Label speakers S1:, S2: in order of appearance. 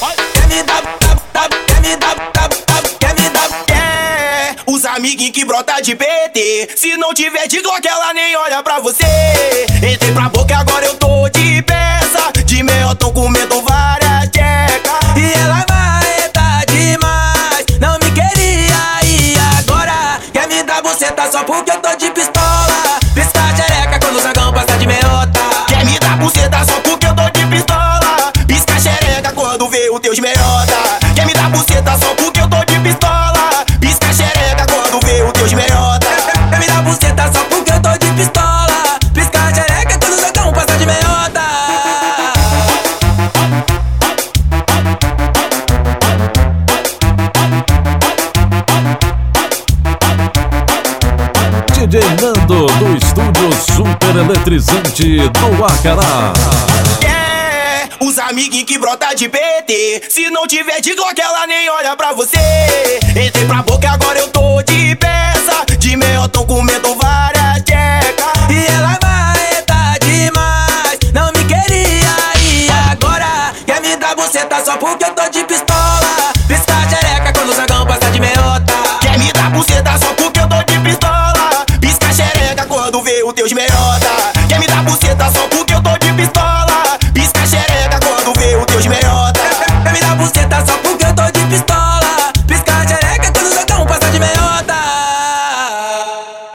S1: Quer me dar, quer me dar, quer me dar, quer. Os amiguinhos que brota de PT, se não tiver de Glock ela nem olha pra você. Entrei pra boca agora eu tô de peça, de mel tô comendo várias tchecas.
S2: E ela vai tá demais, não me queria e agora quer me dar buceta só porque eu tô de pistola. Pisca a xereca quando o zagão passa de meiota.
S1: Quer me dar buceta só porque eu tô de pistola. Pisca a xereca quando vê o teus meiota. Quer me dar buceta só porque eu tô de pistola. Pisca a xereca quando vê o teus meiota.
S2: Quer me dar buceta só porque eu tô de pistola. Pisca a xereca quando o zagão passa de meiota.
S3: DJ Nando do estúdio super eletrizante do Acará.
S1: É, os amiguinhos que brota de PT, se não tiver de Glock ela nem olha pra você. Entrei pra boca agora eu tô de peça, de mel tô comendo